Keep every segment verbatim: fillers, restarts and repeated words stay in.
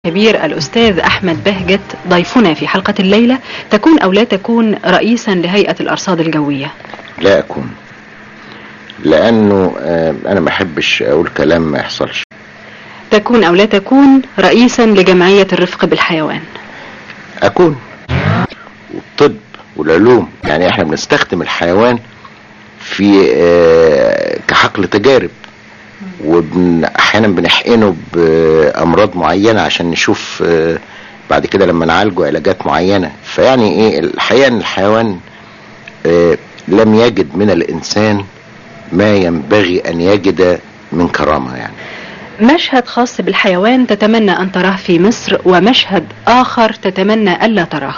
كبير الأستاذ أحمد بهجت ضيفنا في حلقة الليلة، تكون أو لا تكون رئيسا لهيئة الأرصاد الجوية؟ لا أكون، لأنه أنا ما أحبش أقول كلام ما يحصلش. تكون أو لا تكون رئيسا لجمعية الرفق بالحيوان؟ أكون. والطب والعلوم، يعني احنا بنستخدم الحيوان في كحقل تجارب، واحيانا بنحقنه بامراض معينة عشان نشوف بعد كده لما نعالجه علاجات معينة. فيعني ايه الحقيقة ان الحيوان لم يجد من الانسان ما ينبغي ان يجد من كرامة. يعني مشهد خاص بالحيوان تتمنى ان تراه في مصر، ومشهد اخر تتمنى الا تراه؟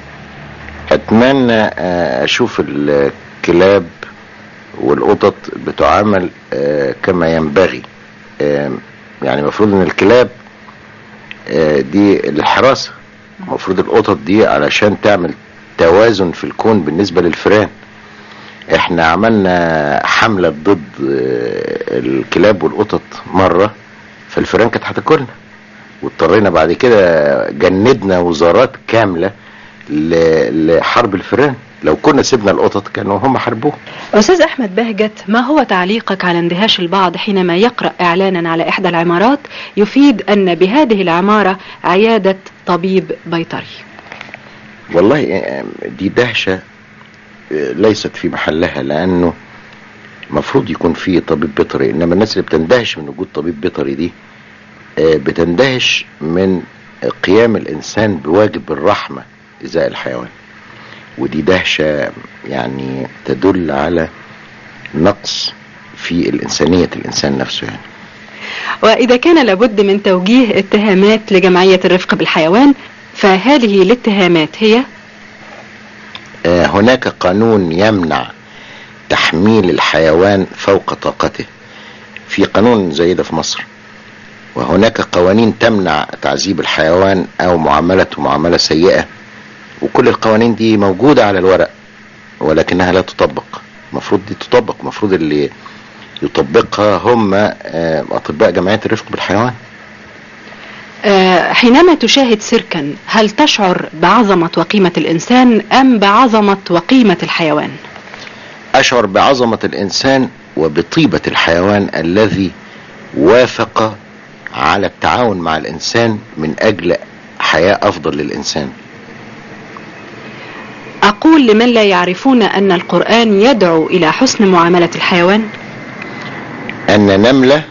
اتمنى اشوف الكلاب والقطط بتعامل كما ينبغي. يعني المفروض ان الكلاب دي للحراسة، المفروض القطط دي علشان تعمل توازن في الكون بالنسبة للفئران. احنا عملنا حملة ضد الكلاب والقطط مرة، فالفئران كانت هتاكلنا، واضطرينا بعد كده جندنا وزارات كاملة لحرب الفئران. لو كنا سيبنا القطط كانوا هم حربوه. أستاذ أحمد بهجت، ما هو تعليقك على اندهاش البعض حينما يقرأ إعلانا على إحدى العمارات يفيد أن بهذه العمارة عيادة طبيب بيطري؟ والله دي دهشة ليست في محلها، لأنه مفروض يكون في طبيب بيطري، إنما الناس اللي بتندهش من وجود طبيب بيطري دي بتندهش من قيام الإنسان بواجب الرحمة إزاء الحيوان، ودي دهشة يعني تدل على نقص في الإنسانية الإنسان نفسه. يعني وإذا كان لابد من توجيه اتهامات لجمعية الرفق بالحيوان، فهذه الاتهامات هي: آه هناك قانون يمنع تحميل الحيوان فوق طاقته، في قانون زي ده في مصر، وهناك قوانين تمنع تعذيب الحيوان أو معاملته معاملة سيئة، وكل القوانين دي موجودة على الورق ولكنها لا تطبق. المفروض دي تطبق، المفروض اللي يطبقها هم أطباء جمعية الرفق بالحيوان. حينما تشاهد سيركا، هل تشعر بعظمة وقيمة الإنسان أم بعظمة وقيمة الحيوان؟ أشعر بعظمة الإنسان وبطيبة الحيوان الذي وافق على التعاون مع الإنسان من أجل حياة أفضل للإنسان. أقول لمن لا يعرفون أن القرآن يدعو إلى حسن معاملة الحيوان. أن نملة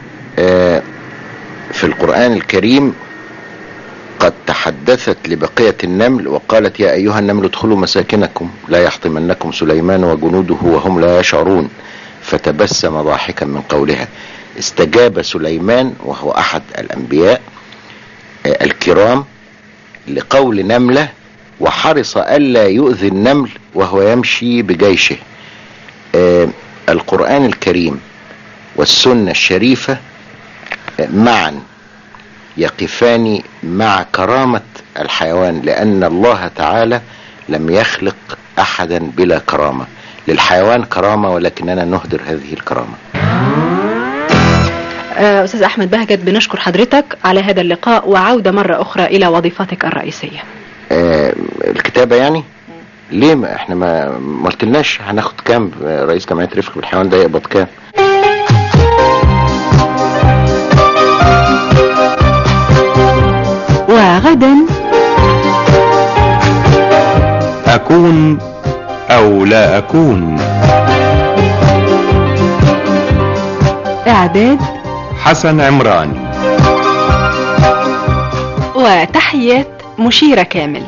في القرآن الكريم قد تحدثت لبقية النمل وقالت: يا أيها النمل ادخلوا مساكنكم لا يحطمنكم سليمان وجنوده وهم لا يشعرون، فتبسم ضاحكا من قولها. استجاب سليمان وهو أحد الأنبياء الكرام لقول نملة، وحرص ألا يؤذي النمل وهو يمشي بجيشه. آه القرآن الكريم والسنة الشريفة معا يقفان مع كرامة الحيوان، لأن الله تعالى لم يخلق أحدا بلا كرامة. للحيوان كرامة ولكننا نهدر هذه الكرامة. أستاذ أحمد بهجت، بنشكر حضرتك على هذا اللقاء، وعودة مرة أخرى إلى وظيفتك الرئيسية. آه الكتابة يعني ليه ما احنا ما ما قلتلناش هناخد كام؟ رئيس جمعية الرفق بالحيوان ده يقبض كام؟ وغدا أكون أو لا أكون. إعداد حسن عمران، وتحيات مشيرة كامل.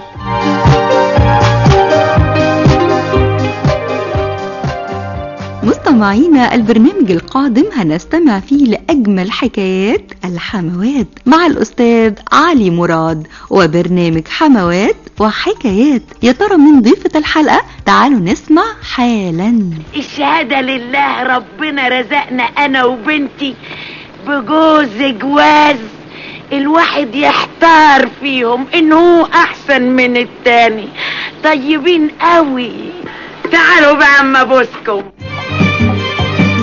مستمعينا، البرنامج القادم هنستمع فيه لأجمل حكايات الحموات مع الأستاذ علي مراد، وبرنامج حموات وحكايات. يا ترى من ضيفة الحلقة؟ تعالوا نسمع حالا. الشهادة لله، ربنا رزقنا أنا وبنتي بجوز جواز الواحد يحتار فيهم إنه أحسن من التاني، طيبين قوي. تعالوا بقى أما بوسكم.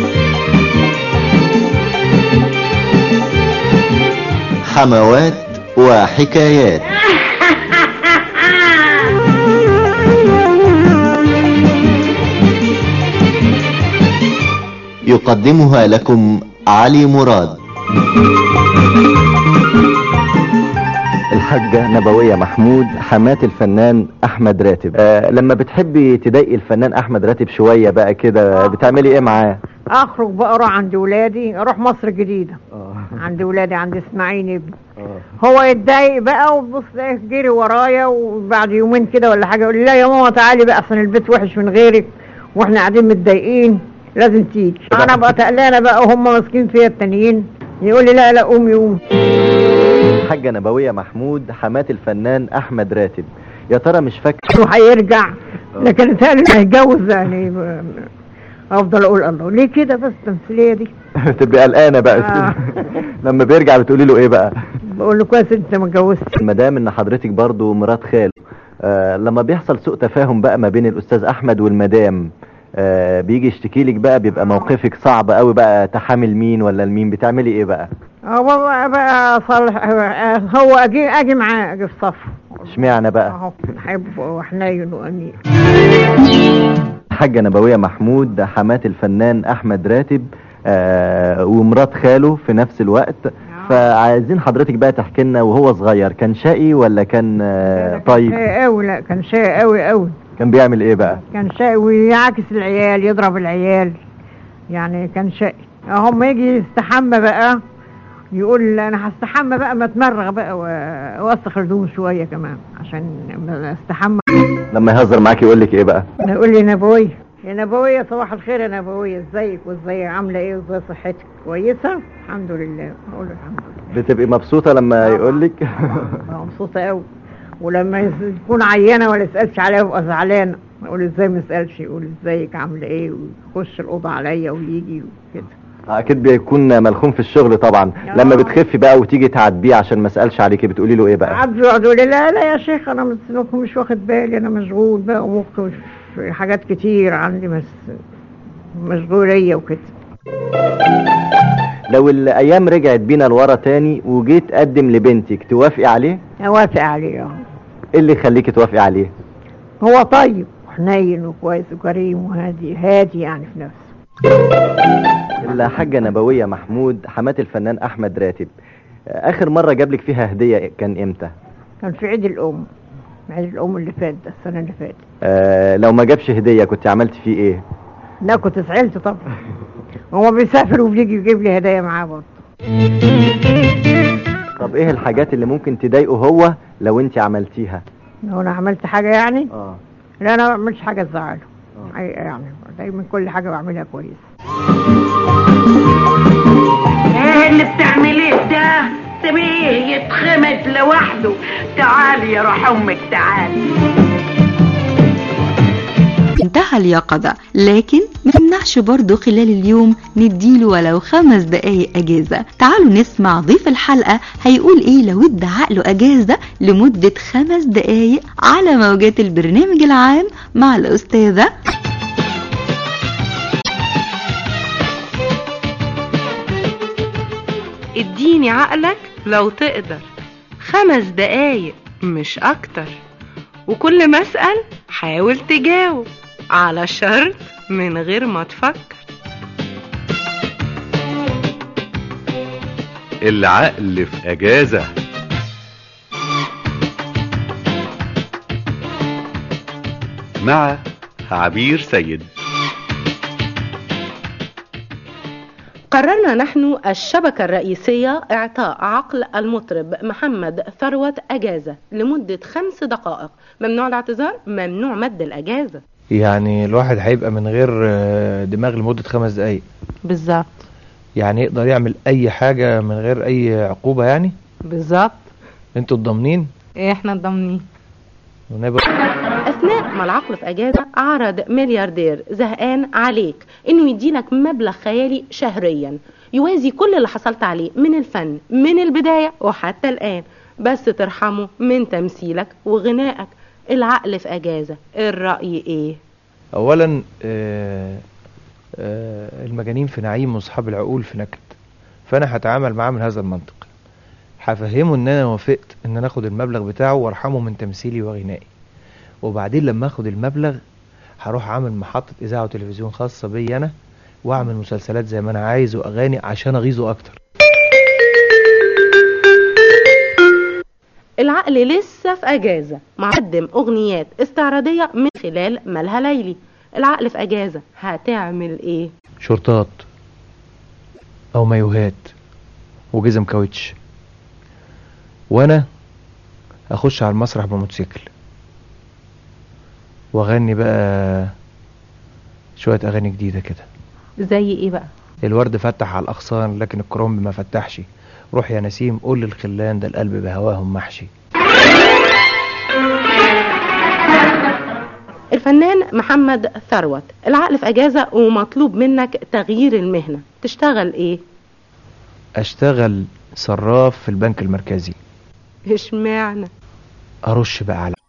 حموات وحكايات. يقدمها لكم علي مراد. الحاجة نبوية محمود حمات الفنان احمد راتب. آه لما بتحبي تضايقي الفنان احمد راتب شوية بقى كده بتعملي ايه معاه؟ اخرج بقى اروح عند ولادي، اروح مصر الجديدة عند ولادي، عند اسماعيل ابني. هو يتضايق بقى وتبص جري ورايا، وبعد يومين كده ولا حاجة يقول لي لا يا ماما تعالي بقى احسن البيت وحش من غيرك واحنا قاعدين متضايقين لازم تيجي. انا بقى تقلانة بقى وهم ماسكين فيا التانيين، يقول لي لا لا قومي قومي. الحاجة نبوية محمود حمات الفنان احمد راتب، يا ترى مش فاكر وهيرجع؟ لكن تاني هيتجوز يعني افضل اقول الله ليه كده بس التمثيليه دي. تبقى قلقانه بقى. آه. لما بيرجع بتقولي له ايه بقى؟ بقول له كويس انت ما اتجوزتش. المدام ان حضرتك برضو مرات خاله، آه لما بيحصل سوء تفاهم بقى ما بين الاستاذ احمد والمدام، آه بيجي يشتكي لك بقى، بيبقى موقفك صعب قوي بقى، تحامل مين ولا المين، بتعملي ايه بقى؟ هو بقى, بقى صالح هو اجي اجي معاه اجي في صفه. اشمعنى بقى؟ اهو بحب وحنين وامير. حاجة نبوية محمود حمات الفنان احمد راتب، آه ومرات خاله في نفس الوقت. فعايزين حضرتك بقى تحكي لنا وهو صغير كان شقي ولا كان آه طيب؟ كان شقي قوي. لا كان شقي قوي قوي. كان بيعمل ايه بقى؟ كان شقي ويعكس العيال، يضرب العيال، يعني كان شقي. هم يجي يستحمى بقى يقول انا هستحمى بقى، ما اتمرغ بقى واوسخ الهدوم شويه كمان عشان استحمى. لما يهزر معاك يقول لك ايه بقى؟ يقول لي نبويه يا نبويه صباح الخير يا نبويه، ازيك وازاي عامله ايه وازاي صحتك كويسه؟ الحمد لله. اقول له الحمد لله. بتبقي مبسوطه لما يقول لك؟ مبسوطه قوي. ولما يكون عيانه ولا يسالش عليها ابقى زعلانه، اقول ازاي ما يسالش، يقول ازيك عامله ايه ويخش الاوضه عليا ويجي وكده. اكيد بيكون ملخوم في الشغل طبعا. آه. لما بتخفي بقى وتيجي تعاتبيه عشان ما اسالش عليكي بتقولي له ايه بقى؟ عبده يقعد يقول لي لا لا يا شيخ انا مش واخد بالي، انا مشغول بقى ومخي في حاجات كتير عندي، بس مشغوليه وكده. لو الايام رجعت بينا لورا تاني وجيت تقدم لبنتك توافقي عليه؟ اوافق عليه. اه. ايه اللي يخليكي توافقي عليه؟ هو طيب وحنين وكويس وكريم وهادي هادي يعني في نفسه. الحاجة نبوية محمود حمات الفنان احمد راتب، اخر مرة جابلك فيها هدية كان امتى؟ كان في عيد الام، عيد الام اللي فات ده، السنة اللي فاتت. آه لو ما جابش هدية كنت عملت فيه ايه؟ لا كنت زعلت طبعا. هو بيسافر وبيجي يجيب لي هدايا معاه برضه. طب ايه الحاجات اللي ممكن تضايقه هو لو انت عملتيها؟ لو انا عملت حاجة يعني؟ اه لا انا ما بعملش حاجة تزعله. اه يعني دايما كل حاجة بعملها كويس. ايه اللي بتعمليه ده؟ سيبيه يتخمد لوحده. تعالي يا روح امك تعالي. انتهى اليقظة، لكن ما يمنعش برضه خلال اليوم نديله ولو خمس دقايق اجازة. تعالوا نسمع ضيف الحلقة هيقول ايه لو ادى عقله اجازة لمدة خمس دقايق على موجات البرنامج العام مع الاستاذة اديني عقلك لو تقدر خمس دقايق مش اكتر، وكل ما اسأل حاول تجاوب على شرط من غير ما تفكر. العقل في اجازة. مع عبير سيد. قررنا نحن الشبكة الرئيسية إعطاء عقل المطرب محمد ثروت أجازة لمدة خمس دقائق. ممنوع الاعتذار، ممنوع مد الأجازة. يعني الواحد هيبقى من غير دماغ لمدة خمس دقايق بالظبط. يعني يقدر يعمل أي حاجة من غير أي عقوبة يعني؟ بالظبط. انتوا الضامنين؟ ايه احنا الضامنين. ونبقى أثناء ما العقل في أجازة عرض ملياردير زهقان عليك إنه يديلك مبلغ خيالي شهريا يوازي كل اللي حصلت عليه من الفن من البداية وحتى الآن، بس ترحمه من تمثيلك وغنائك. العقل في أجازة، الرأي إيه؟ أولا آه آه المجانين في نعيم واصحاب العقول في نكد، فأنا هتعامل معاه من هذا المنطق. هفهمه ان انا وافقت ان انا اخد المبلغ بتاعه وارحمه من تمثيلي وغنائي، وبعدين لما اخد المبلغ هروح اعمل محطة اذاعة وتلفزيون خاصة بي انا، واعمل مسلسلات زي ما انا عايز واغاني عشان اغيظه اكتر. العقل لسه في اجازة، مقدم اغنيات استعراضية من خلال مالها ليلي. العقل في اجازة، هتعمل ايه؟ شرطات او مايوهات وجزم كاوتش، وانا اخش على المسرح بموتوسيكل واغني بقى شوية اغاني جديدة كده. زي ايه بقى؟ الورد فتح على الاغصان لكن الكرنب ما فتحش، روح يا نسيم قول للخلان ده القلب بهواهم محشي. الفنان محمد ثروت، العقل في اجازة ومطلوب منك تغيير المهنة، تشتغل ايه؟ اشتغل صراف في البنك المركزي. اشمعنى؟ ارش بقى على